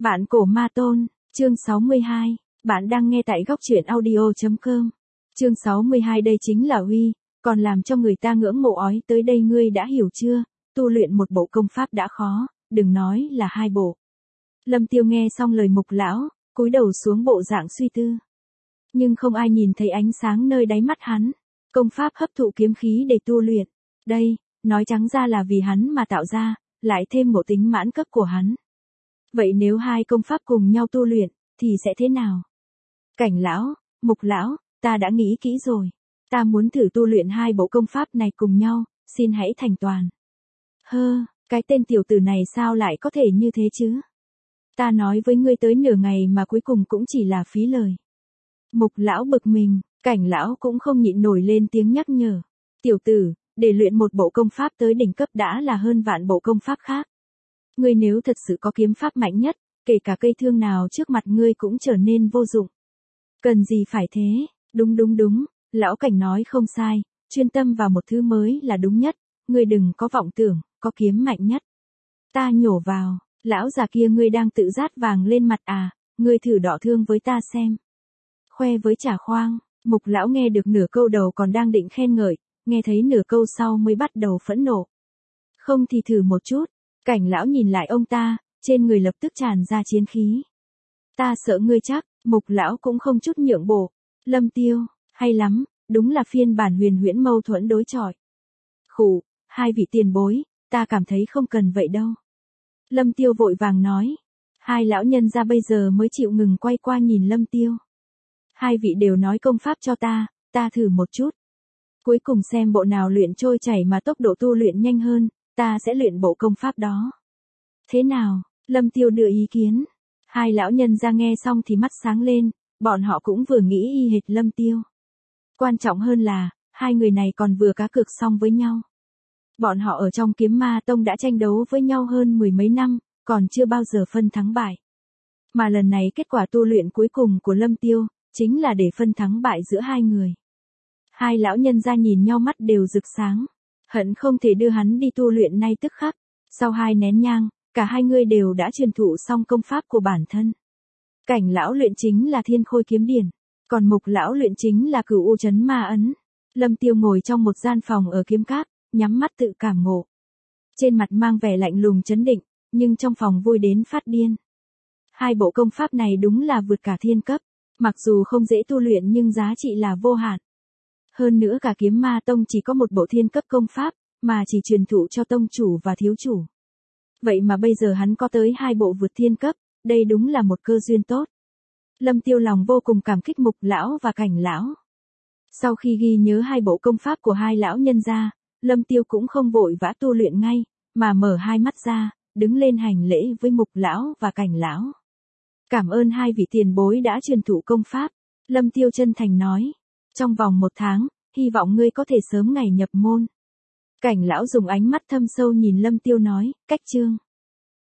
Vạn cổ ma tôn, chương 62, bạn đang nghe tại góc truyện audio.com. Chương 62 đây chính là uy, còn làm cho người ta ngưỡng mộ ói tới đây ngươi đã hiểu chưa, tu luyện một bộ công pháp đã khó, đừng nói là hai bộ. Lâm Tiêu nghe xong lời mục lão, cúi đầu xuống bộ dạng suy tư. Nhưng không ai nhìn thấy ánh sáng nơi đáy mắt hắn, công pháp hấp thụ kiếm khí để tu luyện, đây, nói trắng ra là vì hắn mà tạo ra, lại thêm ngộ tính mãn cấp của hắn. Vậy nếu hai công pháp cùng nhau tu luyện, thì sẽ thế nào? Cảnh lão, mục lão, ta đã nghĩ kỹ rồi. Ta muốn thử tu luyện hai bộ công pháp này cùng nhau, xin hãy thành toàn. Cái tên tiểu tử này sao lại có thể như thế chứ? Ta nói với ngươi tới nửa ngày mà cuối cùng cũng chỉ là phí lời. Mục lão bực mình, cảnh lão cũng không nhịn nổi lên tiếng nhắc nhở. Tiểu tử, để luyện một bộ công pháp tới đỉnh cấp đã là hơn vạn bộ công pháp khác. Ngươi nếu thật sự có kiếm pháp mạnh nhất, kể cả cây thương nào trước mặt ngươi cũng trở nên vô dụng. Cần gì phải thế? Đúng, lão cảnh nói không sai, chuyên tâm vào một thứ mới là đúng nhất, ngươi đừng có vọng tưởng, có kiếm mạnh nhất. Ta nhổ vào, lão già kia ngươi đang tự rát vàng lên mặt à, ngươi thử đọ thương với ta xem. Khoe với chả khoang, mục lão nghe được nửa câu đầu còn đang định khen ngợi, nghe thấy nửa câu sau mới bắt đầu phẫn nộ. Không thì thử một chút. Cảnh lão nhìn lại ông ta, trên người lập tức tràn ra chiến khí. Ta sợ ngươi chắc, mục lão cũng không chút nhượng bộ. Lâm Tiêu, hay lắm, đúng là phiên bản huyền huyễn mâu thuẫn đối chọi. Khủ, hai vị tiền bối, ta cảm thấy không cần vậy đâu. Lâm Tiêu vội vàng nói. Hai lão nhân ra bây giờ mới chịu ngừng quay qua nhìn Lâm Tiêu. Hai vị đều nói công pháp cho ta thử một chút. Cuối cùng xem bộ nào luyện trôi chảy mà tốc độ tu luyện nhanh hơn. Ta sẽ luyện bộ công pháp đó. Thế nào? Lâm Tiêu đưa ý kiến. Hai lão nhân ra nghe xong thì mắt sáng lên, bọn họ cũng vừa nghĩ y hệt Lâm Tiêu. Quan trọng hơn là, hai người này còn vừa cá cược xong với nhau. Bọn họ ở trong Kiếm Ma Tông đã tranh đấu với nhau hơn mười mấy năm, còn chưa bao giờ phân thắng bại. Mà lần này kết quả tu luyện cuối cùng của Lâm Tiêu, chính là để phân thắng bại giữa hai người. Hai lão nhân ra nhìn nhau mắt đều rực sáng. Hận không thể đưa hắn đi tu luyện ngay tức khắc. Sau 2 nén nhang, cả hai người đều đã truyền thụ xong công pháp của bản thân. Cảnh lão luyện chính là Thiên Khôi Kiếm Điển, còn mục lão luyện chính là Cửu U Chấn Ma Ấn. Lâm Tiêu ngồi trong một gian phòng ở Kiếm Các, nhắm mắt tự cảm ngộ. Trên mặt mang vẻ lạnh lùng trấn định, nhưng trong phòng vui đến phát điên. Hai bộ công pháp này đúng là vượt cả thiên cấp, mặc dù không dễ tu luyện nhưng giá trị là vô hạn. Hơn nữa cả Kiếm Ma Tông chỉ có một bộ thiên cấp công pháp, mà chỉ truyền thụ cho tông chủ và thiếu chủ. Vậy mà bây giờ hắn có tới 2 bộ vượt thiên cấp, đây đúng là một cơ duyên tốt. Lâm Tiêu lòng vô cùng cảm kích mục lão và cảnh lão. Sau khi ghi nhớ 2 bộ công pháp của hai lão nhân gia, Lâm Tiêu cũng không vội vã tu luyện ngay, mà mở hai mắt ra, đứng lên hành lễ với mục lão và cảnh lão. Cảm ơn hai vị tiền bối đã truyền thụ công pháp, Lâm Tiêu chân thành nói. Trong vòng 1 tháng, hy vọng ngươi có thể sớm ngày nhập môn. Cảnh lão dùng ánh mắt thâm sâu nhìn Lâm Tiêu nói, cách chương.